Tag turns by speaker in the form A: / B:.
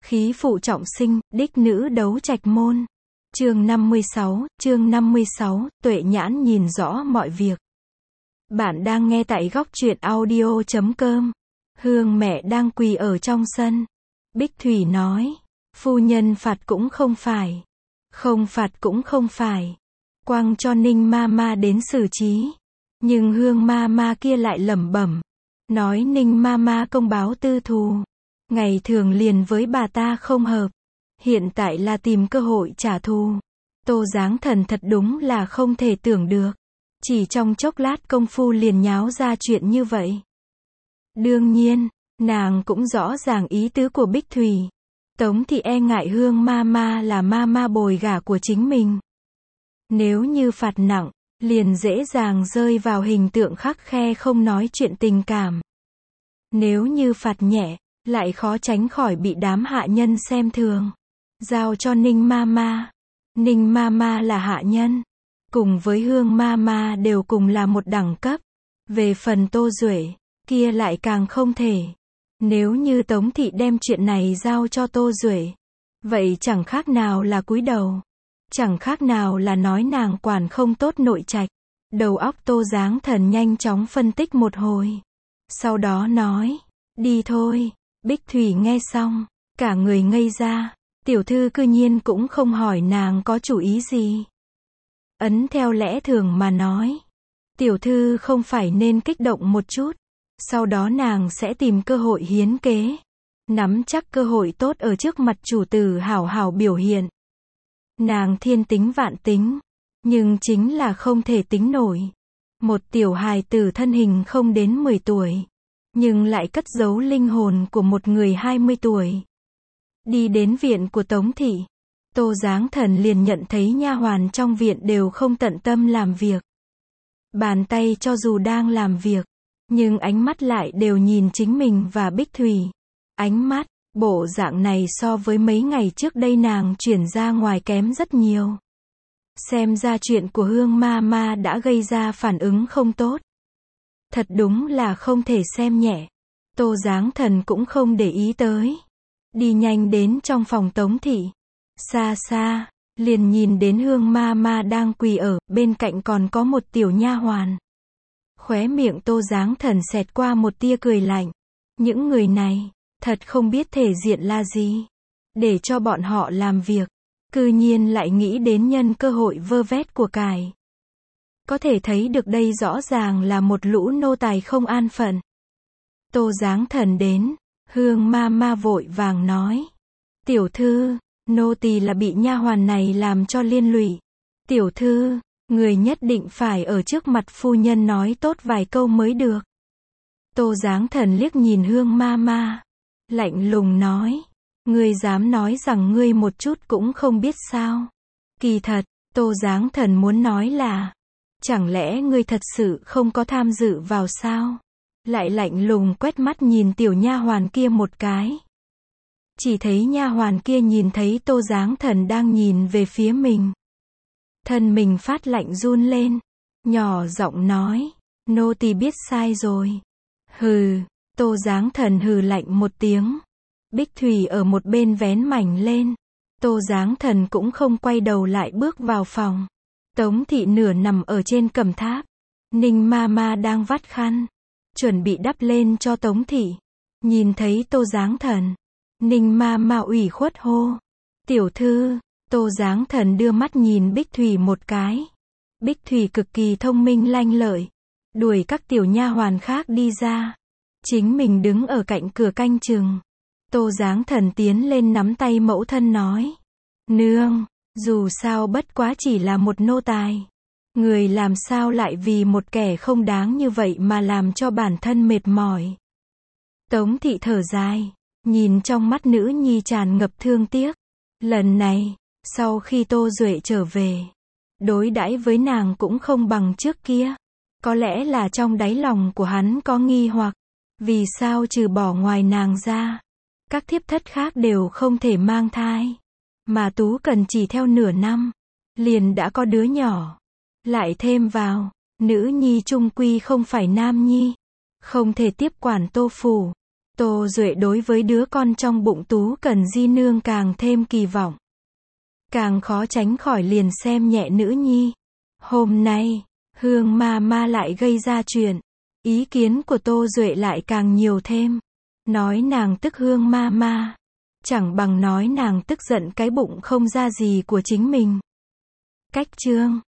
A: Khí phụ trọng sinh, đích nữ đấu trạch môn. Chương 56, Tuệ nhãn nhìn rõ mọi việc. Bạn đang nghe tại góc truyện audio.com. Hương mẹ đang quỳ ở trong sân. Bích Thủy nói, phu nhân phạt cũng không phải. Không phạt cũng không phải. Quăng cho Ninh Mama đến xử trí. Nhưng Hương Mama kia lại lẩm bẩm. Nói Ninh Mama công báo tư thù. Ngày thường liền với bà ta không hợp. Hiện tại là tìm cơ hội trả thù. Tô Giáng Thần thật đúng là không thể tưởng được. Chỉ trong chốc lát công phu liền nháo ra chuyện như vậy. Đương nhiên, nàng cũng rõ ràng ý tứ của Bích Thủy. Tống thị e ngại Hương Mama là Mama bồi gả của chính mình. Nếu như phạt nặng, liền dễ dàng rơi vào hình tượng khắt khe không nói chuyện tình cảm. Nếu như phạt nhẹ, lại khó tránh khỏi bị đám hạ nhân xem thường. Giao cho Ninh Mama. Ninh Mama là hạ nhân. Cùng với Hương Mama đều cùng là một đẳng cấp. Về phần Tô Duệ, kia lại càng không thể. Nếu như Tống thị đem chuyện này giao cho Tô Duệ, vậy chẳng khác nào là cúi đầu. Chẳng khác nào là nói nàng quản không tốt nội trạch. Đầu óc Tô Giáng Thần nhanh chóng phân tích một hồi. Sau đó nói, đi thôi. Bích Thủy nghe xong, cả người ngây ra. Tiểu thư cư nhiên cũng không hỏi nàng có chủ ý gì. Ấn theo lẽ thường mà nói, tiểu thư không phải nên kích động một chút. Sau đó nàng sẽ tìm cơ hội hiến kế. Nắm chắc cơ hội tốt ở trước mặt chủ tử hảo hảo biểu hiện. Nàng thiên tính vạn tính, nhưng chính là không thể tính nổi. Một tiểu hài tử thân hình không đến 10 tuổi, nhưng lại cất giấu linh hồn của một người 20 tuổi. Đi đến viện của Tống thị, Tô Giáng Thần liền nhận thấy nha hoàn trong viện đều không tận tâm làm việc. Bàn tay cho dù đang làm việc, nhưng ánh mắt lại đều nhìn chính mình và Bích Thủy. Ánh mắt, bộ dạng này so với mấy ngày trước đây nàng chuyển ra ngoài kém rất nhiều. Xem ra chuyện của Hương Mama đã gây ra phản ứng không tốt. Thật đúng là không thể xem nhẹ. Tô Giáng Thần cũng không để ý tới. Đi nhanh đến trong phòng Tống thị. Xa xa, liền nhìn đến Hương Mama đang quỳ ở, bên cạnh còn có một tiểu nha hoàn. Khóe miệng Tô Giáng Thần xẹt qua một tia cười lạnh. Những người này, thật không biết thể diện là gì. Để cho bọn họ làm việc, cư nhiên lại nghĩ đến nhân cơ hội vơ vét của cải. Có thể thấy được đây rõ ràng là một lũ nô tài không an phận. Tô Giáng Thần đến, Hương Mama vội vàng nói. Tiểu thư, nô tỳ là bị nha hoàn này làm cho liên lụy. Tiểu thư, người nhất định phải ở trước mặt phu nhân nói tốt vài câu mới được. Tô Giáng Thần liếc nhìn Hương Mama, lạnh lùng nói. Ngươi dám nói rằng ngươi một chút cũng không biết sao? Kỳ thật, Tô Giáng Thần muốn nói là, chẳng lẽ ngươi thật sự không có tham dự vào sao? Lại lạnh lùng quét mắt nhìn tiểu nha hoàn kia một cái. Chỉ thấy nha hoàn kia nhìn thấy Tô Giáng Thần đang nhìn về phía mình. Thân mình phát lạnh run lên, nhỏ giọng nói, nô tỳ biết sai rồi. Hừ, Tô Giáng Thần hừ lạnh một tiếng. Bích Thủy ở một bên vén mảnh lên. Tô Giáng Thần cũng không quay đầu lại bước vào phòng. Tống thị nửa nằm ở trên cẩm tháp. Ninh Mama đang vắt khăn, chuẩn bị đắp lên cho Tống thị. Nhìn thấy Tô Giáng Thần, Ninh Mama ủy khuất hô. Tiểu thư. Tô Giáng Thần đưa mắt nhìn Bích Thủy một cái. Bích Thủy cực kỳ thông minh lanh lợi, đuổi các tiểu nha hoàn khác đi ra. Chính mình đứng ở cạnh cửa canh chừng. Tô Giáng Thần tiến lên nắm tay mẫu thân nói. Nương, dù sao bất quá chỉ là một nô tài. Người làm sao lại vì một kẻ không đáng như vậy mà làm cho bản thân mệt mỏi. Tống thị thở dài, nhìn trong mắt nữ nhi tràn ngập thương tiếc. Lần này, sau khi Tô Duệ trở về, đối đãi với nàng cũng không bằng trước kia. Có lẽ là trong đáy lòng của hắn có nghi hoặc. Vì sao trừ bỏ ngoài nàng ra, các thiếp thất khác đều không thể mang thai. Mà Tú Cần chỉ theo nửa năm, liền đã có đứa nhỏ. Lại thêm vào, nữ nhi trung quy không phải nam nhi. Không thể tiếp quản Tô phủ. Tô Duệ đối với đứa con trong bụng Tú Cần Di nương càng thêm kỳ vọng. Càng khó tránh khỏi liền xem nhẹ nữ nhi. Hôm nay, Hương ma lại gây ra chuyện. Ý kiến của Tô Duệ lại càng nhiều thêm. Nói nàng tức Hương ma. Chẳng bằng nói nàng tức giận cái bụng không ra gì của chính mình. Cách chương